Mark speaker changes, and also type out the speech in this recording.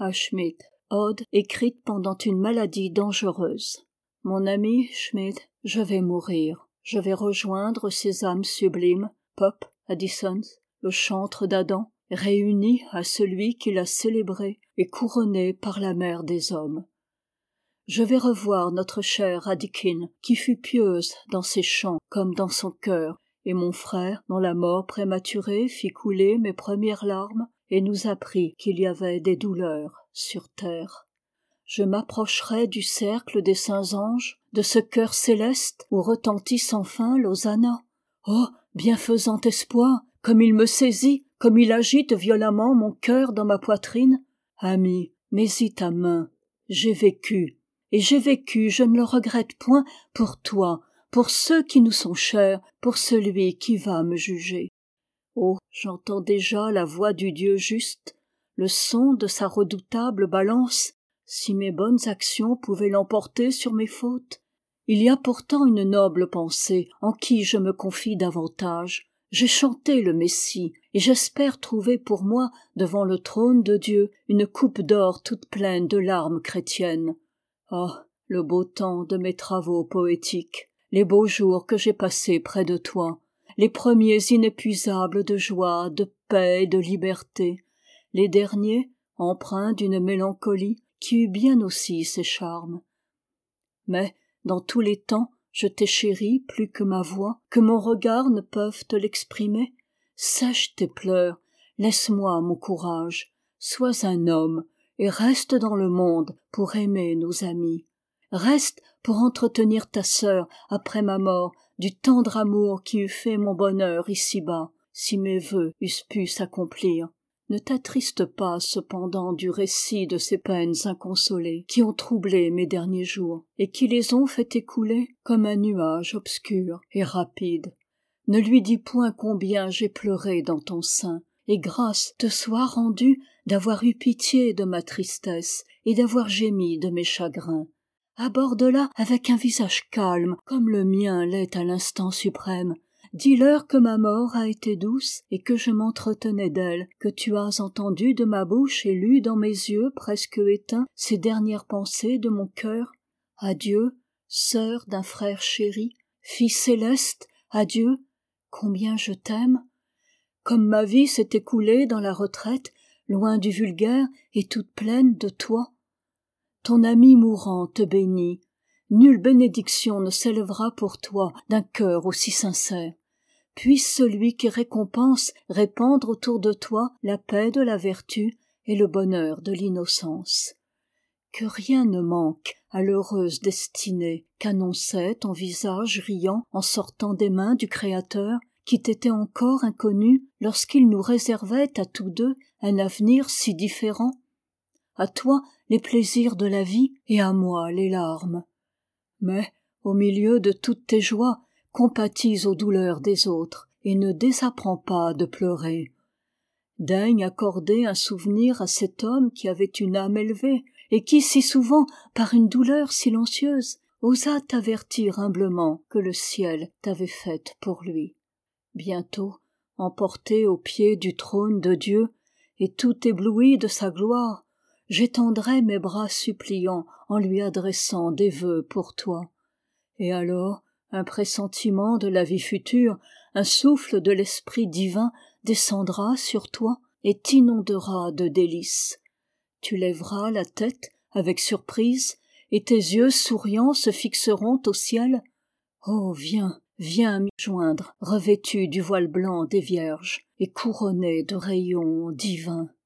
Speaker 1: Schmidt. Ode écrite pendant une maladie dangereuse. Mon ami Schmidt, je vais mourir. Je vais rejoindre ces âmes sublimes, Pope, Addison, le chantre d'Adam, réunis à celui qui l'a célébré et couronné par la mère des hommes. Je vais revoir notre chère Adikin, qui fut pieuse dans ses chants comme dans son cœur, et mon frère, dont la mort prématurée fit couler mes premières larmes, et nous apprit qu'il y avait des douleurs sur terre. Je m'approcherai du cercle des saints anges, de ce chœur céleste où retentit sans fin l'Hosanna. Oh, bienfaisant espoir, comme il me saisit, comme il agite violemment mon cœur dans ma poitrine. Ami, mets-y ta main. J'ai vécu, et j'ai vécu, je ne le regrette point, pour toi, pour ceux qui nous sont chers, pour celui qui va me juger. Oh, j'entends déjà la voix du Dieu juste, le son de sa redoutable balance. Si mes bonnes actions pouvaient l'emporter sur mes fautes. Il y a pourtant une noble pensée en qui je me confie davantage. J'ai chanté le Messie, et j'espère trouver pour moi, devant le trône de Dieu, une coupe d'or toute pleine de larmes chrétiennes. Ah, le beau temps de mes travaux poétiques, les beaux jours que j'ai passés près de toi, les premiers inépuisables de joie, de paix et de liberté, les derniers, empreints d'une mélancolie qui eut bien aussi ses charmes. Mais, dans tous les temps, je t'ai chéri plus que ma voix, que mon regard ne peuvent te l'exprimer. Sèche tes pleurs, laisse-moi mon courage, sois un homme, et reste dans le monde pour aimer nos amis. Reste pour entretenir ta sœur après ma mort du tendre amour qui eût fait mon bonheur ici-bas, si mes vœux eussent pu s'accomplir. Ne t'attriste pas cependant du récit de ces peines inconsolées qui ont troublé mes derniers jours et qui les ont fait écouler comme un nuage obscur et rapide. Ne lui dis point combien j'ai pleuré dans ton sein, et grâce te soit rendue d'avoir eu pitié de ma tristesse et d'avoir gémi de mes chagrins. Aborde-la avec un visage calme comme le mien l'est à l'instant suprême. Dis-leur que ma mort a été douce et que je m'entretenais d'elle, que tu as entendu de ma bouche et lu dans mes yeux presque éteints ces dernières pensées de mon cœur. Adieu, sœur d'un frère chéri, fille céleste, adieu, combien je t'aime. Comme ma vie s'est écoulée dans la retraite, loin du vulgaire et toute pleine de toi. Ton ami mourant te bénit. Nulle bénédiction ne s'élèvera pour toi d'un cœur aussi sincère. Puisse celui qui récompense répandre autour de toi la paix de la vertu et le bonheur de l'innocence. Que rien ne manque à l'heureuse destinée qu'annonçait ton visage riant en sortant des mains du Créateur, qui t'était encore inconnu lorsqu'il nous réservait à tous deux un avenir si différent. À toi les plaisirs de la vie et à moi les larmes. Mais, au milieu de toutes tes joies, compatis aux douleurs des autres, et ne désapprends pas de pleurer. Daigne accorder un souvenir à cet homme qui avait une âme élevée, et qui si souvent, par une douleur silencieuse, osa t'avertir humblement que le ciel t'avait faite pour lui. Bientôt, emporté au pied du trône de Dieu, et tout ébloui de sa gloire, j'étendrai mes bras suppliants en lui adressant des vœux pour toi. Et alors, un pressentiment de la vie future, un souffle de l'Esprit divin descendra sur toi et t'inondera de délices. Tu lèveras la tête avec surprise et tes yeux souriants se fixeront au ciel. Oh, viens, viens m'y joindre, revêtu du voile blanc des vierges et couronné de rayons divins.